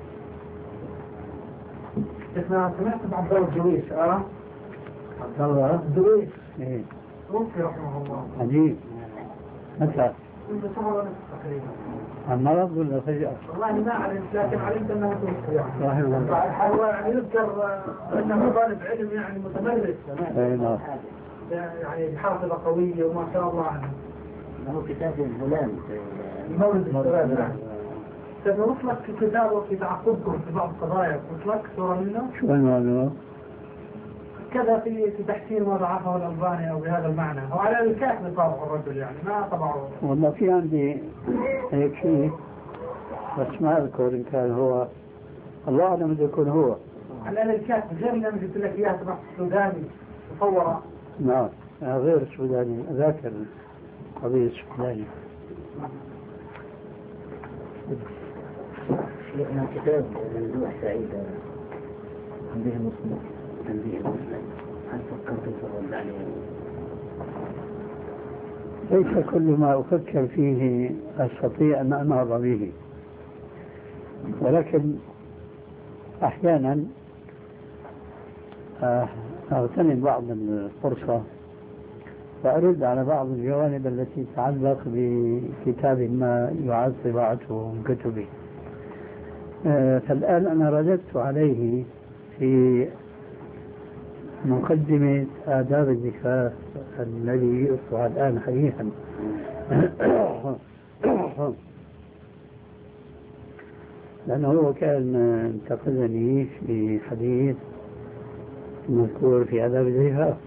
اسمع سمعت عبد الله الدويش
عبد الله
الدويش
ايه
توفي رحمه الله.
عجيب. متى؟
منذ شهر ونصف تقريبا.
عن مرض ولا فجأة؟
والله ما علمت، لكن علمت انه توفي.
رحمه الله.
هو يعني يذكر انه طالب علم يعني متمرس
اي نعم.
يعني بحافظة قوية وما شاء الله عنه.
له كتاب الهلال
مولد الشباب. سنرسل لك كتابه في تعقبكم في بعض القضايا، لك صورة منه؟
شو الموضوع؟
كذا في تحسين ما ضعفه الألباني أو بهذا المعنى، هو على الكاتب طابع الرجل يعني ما طبعه.
والله في عندي هيك شيء بس ما أذكر إن كان هو، الله أعلم إذا يكون هو.
على الكاتب غير اللي أنا قلت لك إياه تبع السوداني مصورة.
نعم غير السوداني، ذاكر قضية السوداني.
شيخنا كتاب ممدوح سعيد
تنبيه المسلم.
هل فكرت في الرد عليه؟
ليس كل ما أفكر فيه أستطيع أن أنهض به، ولكن أحيانا أغتنم بعض الفرصة فأرد على بعض الجوانب التي تتعلق بكتاب ما يعاد طباعته من كتبه. فالآن أنا رددت عليه في مقدمة آداب الزفاف الذي يطلع الآن حديثا. لأنه هو كان انتقدني في حديث مذكور في آداب الزفاف،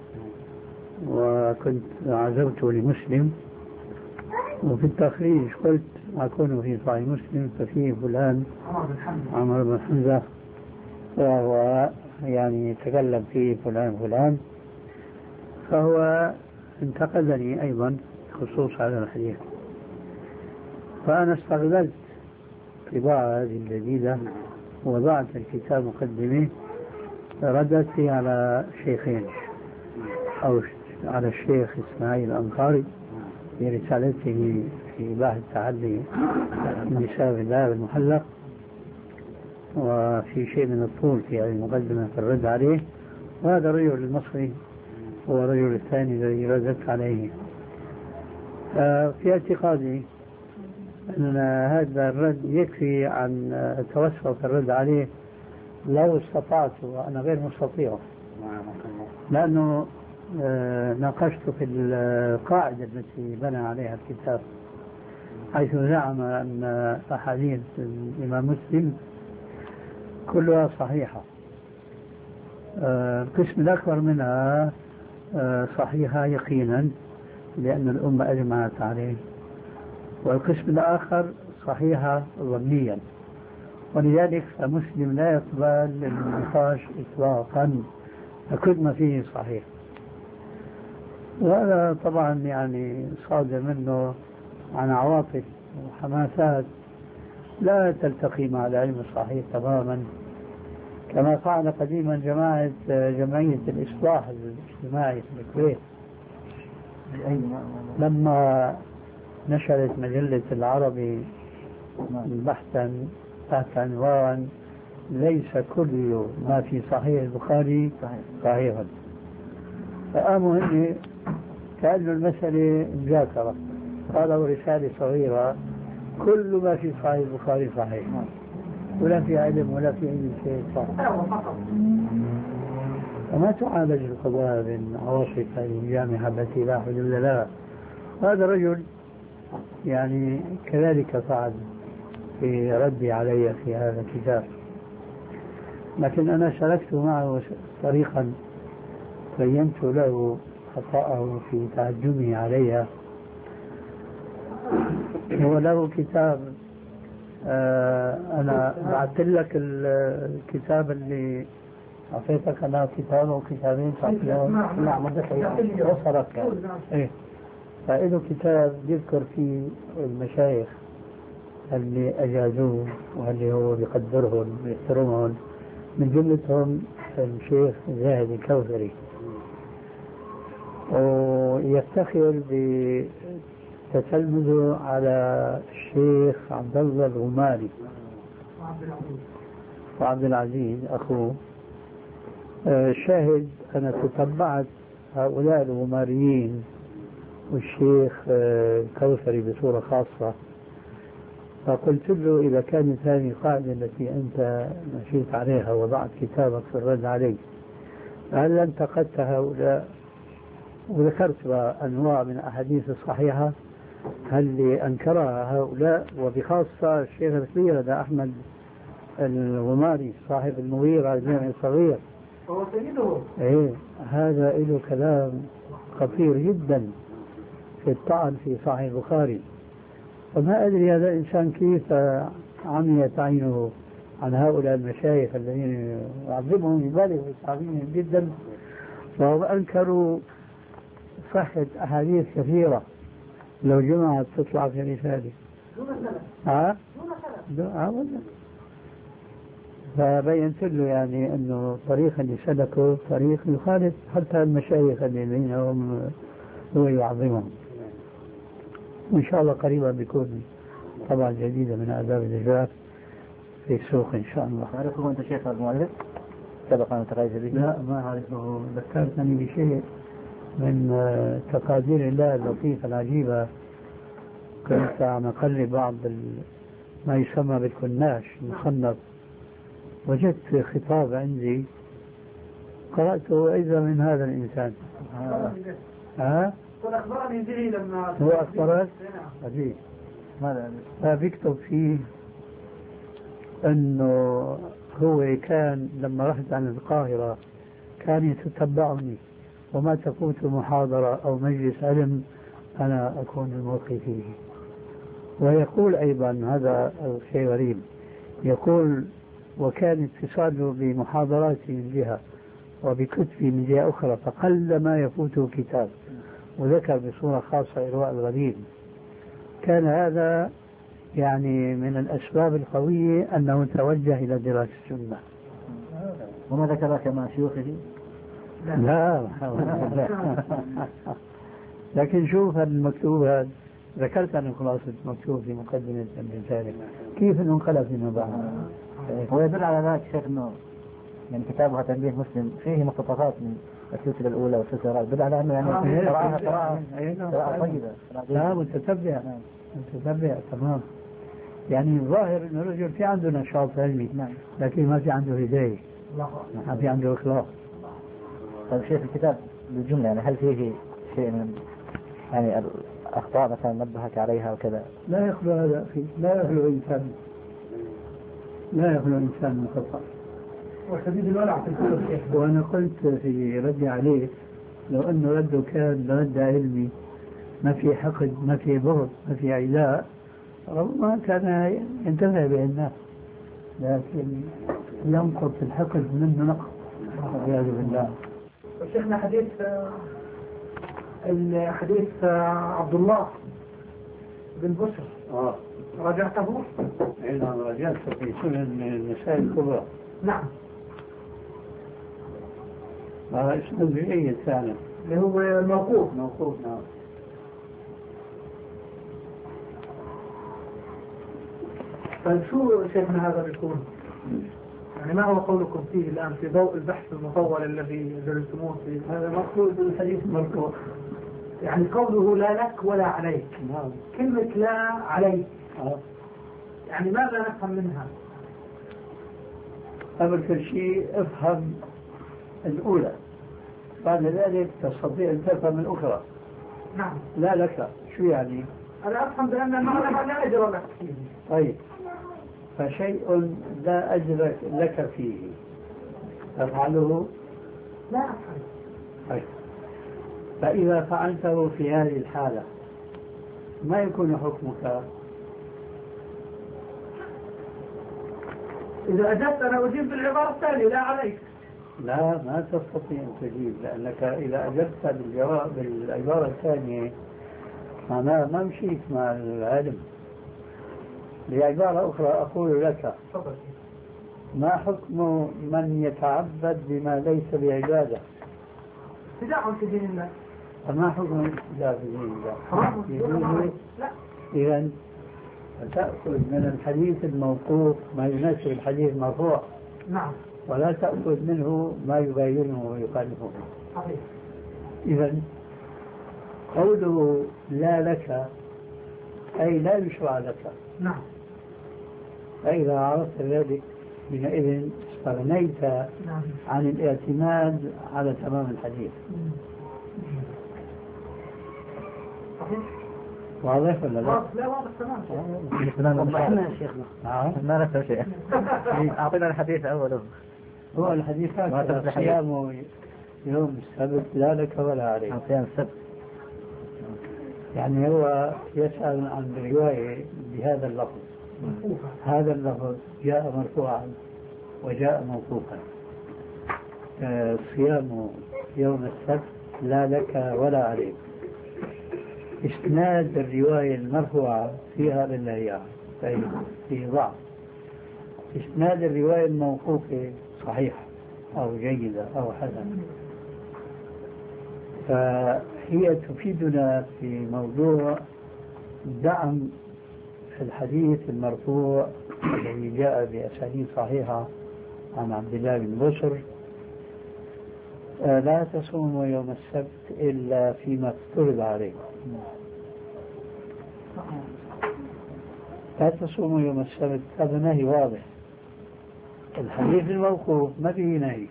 وكنت عزوته لمسلم وفي التخريج قلت أكون في صحيح مسلم ففيه فلان عمر بن حمزة وهو يعني تكلم فيه فلان، فهو انتقدني أيضا خصوص هذا الحديث. فأنا استغللت طباعة هذه الجديدة ووضعت الكتاب مقدمه ردت فيه على شيخين، أو على الشيخ إسماعيل الأنصاري في رسالته في بحث تعدي النساء في الذهب المحلق، وفي شيء من الطول في هذه المقدمة في الرد عليه. وهذا الرجل المصري هو الرجل الثاني الذي ردت عليه. في اعتقادي أن هذا الرد يكفي عن توسط الرد عليه لو استطعت، وأنا غير مستطيع، لأنه ناقشت في القاعدة التي بنى عليها الكتاب، حيث زعم أن أحاديث الإمام مسلم كلها صحيحة. القسم الأكبر منها صحيحة يقينا لأن الأمة أجمعت عليه، والقسم الآخر صحيحة ظنيا، ولذلك فمسلم لا يقبل النقاش إطلاقا، كل ما فيه صحيح. وهذا طبعا يعني صادر منه عن عواطف وحماسات لا تلتقي مع العلم الصحيح تماما، كما فعل قديما جمعية الإصلاح الاجتماعي في الكويت لما نشرت مجلة العربي بحثا تحت عنوان ليس كل ما في صحيح البخاري صحيحا، فقاموا هن كأنه المسألة مذاكرة، قالوا رسالة صغيرة كل ما في صحيح البخاري صحيح، ولا في علم ولا في أي شيء صحيح. وما تعالج القضايا من عواصف هذه الجامعة التي لا حدود لها. هذا الرجل يعني كذلك فعل في ردي علي في هذا الكتاب، لكن أنا سلكت معه طريقا بينت له خطأه في تعجبه علي. هو له كتاب، أنا بعثت لك الكتاب اللي أعطيتك أنا كتاب أو كتابين نعم وصلك إيه، فإنه كتاب يذكر فيه المشايخ اللي أجازوه واللي هو بيقدرهم ويحترمهم، من جملتهم الشيخ زاهد الكوثري، ويفتخر بتتلمذه على الشيخ عبد الله الغماري وعبد العزيز أخوه. شاهد أنا تتبعت هؤلاء الغماريين والشيخ الكوثري بصورة خاصة، فقلت له إذا كانت هذه القاعدة التي أنت مشيت عليها وضعت كتابك في الرد عليه، هل انتقدت هؤلاء وذكرت أنواع من الأحاديث الصحيحة هل أنكرها هؤلاء، وبخاصة الشيخ الكبير هذا أحمد الغماري صاحب المغيرة الجامع الصغير
هو سيده.
إيه، هذا له كلام خطير جدا في الطعن في صحيح البخاري. فما أدري هذا الإنسان كيف عميت عينه عن هؤلاء المشايخ الذين يعظمهم يبالغ في تعظيمهم جدا، وهم أنكروا صحة أحاديث كثيرة لو جمعت تطلع في رسالة فبينت له يعني أنه الطريق اللي سلكه طريق يخالف حتى المشايخ الذين هم هو يعظمهم. وإن شاء الله قريبا بيكون طبعا جديدة من آداب الإجراء في السوق إن شاء الله.
تعرفه أنت شيخ المؤلف؟ سبق أن تقايز به؟
لا ما أعرفه، ذكرتني بشيء من تقادير الله اللطيفة العجيبة. كنت عم أقلب بعض ما يسمى بالكناش المصنف، وجدت خطاب عندي قرأته أيضا من هذا الإنسان.
أخبرني به لما
هو أخبرك؟ عجيب.
ماذا؟
فبيكتب فيه أنه هو كان لما رحت عن القاهرة كان يتتبعني، وما تفوت محاضرة أو مجلس علم أنا أكون الملقي فيه. ويقول أيضا هذا الشيء غريب، يقول وكان اتصاله بمحاضراتي من جهة وبكتبي من جهة أخرى، فقل ما يفوته كتاب. وذكر بصورة خاصة إرواء الغليل. كان هذا يعني من الأسباب القوية أنه توجه إلى دراسة السنة.
وما ذكرك مع شيوخه؟
لا لكن شوف المكتوب هذا، ذكرت أن خلاصة مكتوب في مقدمة الرسالة كيف أنه انقلب فيما بعد.
ويدل على ذلك شيخ أنه يعني كتابها تنبيه مسلم فيه مقتطفات من السلسلة الأولى والسلسلة الرابعة، يدل على أنه يعني قراءة طيبة.
لا متتبع تمام. يعني ظاهر أن الرجل في عنده نشاط علمي، لكن ما في عنده هداية، ما في عنده إخلاص.
طيب شيخ الكتاب بالجملة يعني هل فيه شيء من يعني الأخطاء مثلا نبهك عليها وكذا؟
لا يخلو هذا فيه، لا يخلو إنسان من خطأ.
وشديد الولع في الكتب.
وأنا قلت في ردي عليه لو أنه رده كان رد علمي ما في حقد ما في بغض ما في عداء ربما كان ينتفع به الناس، لكن ينقص الحقد منه نقص والعياذ بالله.
وشيخنا حديث عبد الله بن بشر راجعته؟
نعم راجعته في سنن النساء الكبرى.
نعم.
اسمه جيد فعلا
اللي هو الموقوف.
نعم.
طيب شو شيخنا هذا بيكون؟ يعني ما هو قولكم فيه الآن في ضوء البحث المطول الذي درستموه فيه؟
هذا مقصود بالحديث المرفوع،
يعني قوله لا لك ولا عليك.
نعم.
كلمة لا عليك يعني ماذا نفهم منها؟
قبل كل شيء افهم الأولى، بعد ذلك تستطيع أن تفهم الأخرى.
نعم.
لا لك شو يعني؟
أنا أفهم بأن المعنى لا أجر لك فيه.
طيب، فشيء لا أجر لك فيه تفعله؟
لا أفعل.
طيب، فإذا فعلته في هذه الحالة ما يكون حكمك؟
إذا أجبت أنا أجيب بالعبارة الثانية لا عليك.
لا، ما تستطيع أن تجيب، لأنك إذا أجبت بالعبارة الثانية معناها ما مشيت مع العلم. بعبارة أخرى أقول لك: ما حكم من يتعبد بما ليس بعبادة؟
ابتداع في دين الله.
فما حكم الابتداع في دين الله؟
لا.
إذا تأخذ من الحديث الموقوف ما يناسب الحديث المرفوع.
نعم.
ولا تأخذ منه ما يباينه ويخالفه.
صحيح.
إذا قوله لا لك أي لا يشرع لك.
نعم.
فإذا عرفت ذلك حينئذ استغنيت عن الاعتماد على تمام الحديث.
صحيح.
واضح ولا لا؟
لا واضح تمام.
وضحنا يا شيخنا.
ما نفهم شيء. أعطينا الحديث أوله.
هو الحديث هذا صيام يوم السبت لا لك ولا عليك.
صيام السبت.
يعني هو يسأل عن الرواية بهذا اللفظ. هذا اللفظ جاء مرفوعا وجاء موقوفا. صيام يوم السبت لا لك ولا عليك. إسناد الرواية المرفوعة فيها بالله في ضعف. إسناد الرواية الموقوفة صحيح أو جيدة أو حسنة. فهي تفيدنا في موضوع دعم الحديث المرفوع الذي جاء بأسانيد صحيحة عن عبد الله بن بشر: لا تصوموا يوم السبت إلا فيما افترض عليكم. لا تصوموا يوم السبت، هذا نهي واضح. الحديث الموقوف ما فيه نهي،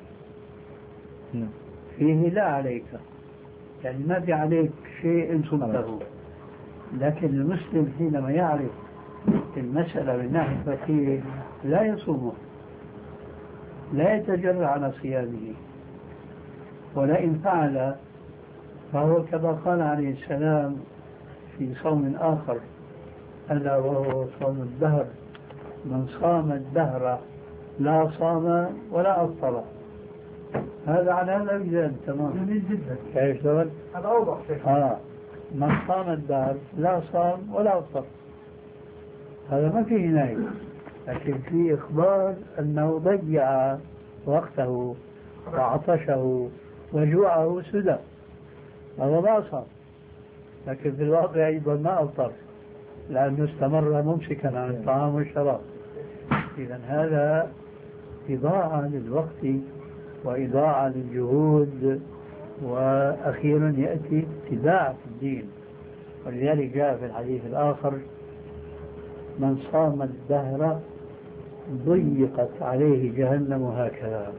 فيه لا عليك، يعني ما في عليك شيء إن صمته. لكن المسلم حينما يعرف المسألة من ناحية فقهية لا يصومه، لا يتجرع على صيامه، ولئن فعل فهو كما قال عليه السلام في صوم آخر ألا وهو صوم الدهر: من صام الدهر لا صام ولا أفطر. هذا على هذا الوجه تمام.
جميل جدا.
كيف شغل؟
هذا أوضح شيء.
من صام الدهر لا صام ولا أفطر. هذا ما فيه نهي، لكن فيه إخبار أنه ضيع وقته وعطشه وجوعه سدى، هذا ما صام، لكن في الواقع أيضا ما أفطر لأنه استمر ممسكا عن الطعام والشراب. إذا هذا إضاعة للوقت وإضاعة للجهود، وأخيرا يأتي اتباع في الدين. ولذلك جاء في الحديث الآخر: من صام الدهر ضيقت عليه جهنم هكذا.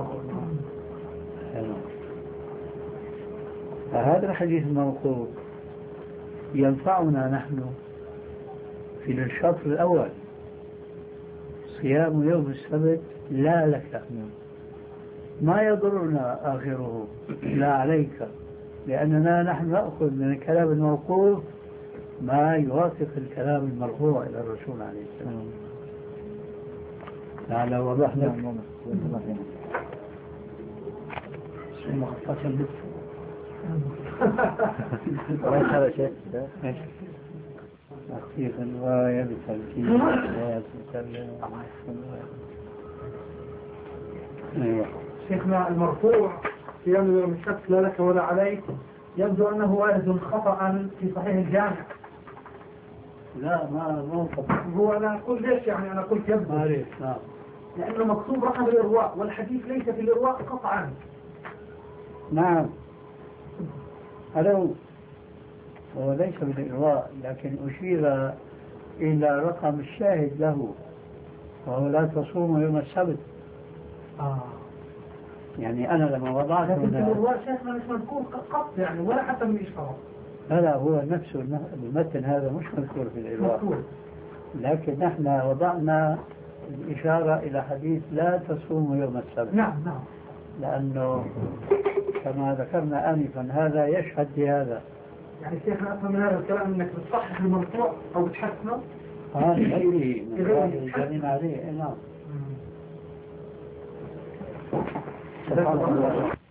فهذا الحديث الموقوف ينفعنا نحن في الشطر الأول: صيام يوم السبت لا لك، ما يضرنا آخره لا عليك، لأننا نحن نأخذ من الكلام الموقوف ما يوافق الكلام المرفوع إلى الرسول عليه السلام. لعل وضح لك.
هذا شيء
تخفيف الرواية بترتيب الرواية أيوة.
شيخنا المرفوع صيام يوم السبت لا لك ولا عليك يبدو أنه وارد خطأ في صحيح الجامع.
لا ما
هو أنا أقول ليش يعني أنا قلت يبدو
نعم
لأنه مكتوب رقم الإرواء والحديث ليس في الإرواء قطعا.
نعم هو ليس بالإرواء لكن أشير إلى رقم الشاهد له وهو لا تصوم يوم السبت. يعني أنا لما وضعت
لكن في الإرواء شيخنا مش مذكور قط يعني ولا حتى من إشارة.
لا هو نفسه المتن هذا مش مذكور في الإرواء لكن نحن وضعنا الإشارة إلى حديث لا تصوم يوم السبت.
نعم
لأنه كما ذكرنا آنفا هذا يشهد بهذا.
يعني شيخنا أفهم من هذا الكلام أنك بتصحح المرفوع أو بتحسنه؟
غيره من الجميع عليه. نعم.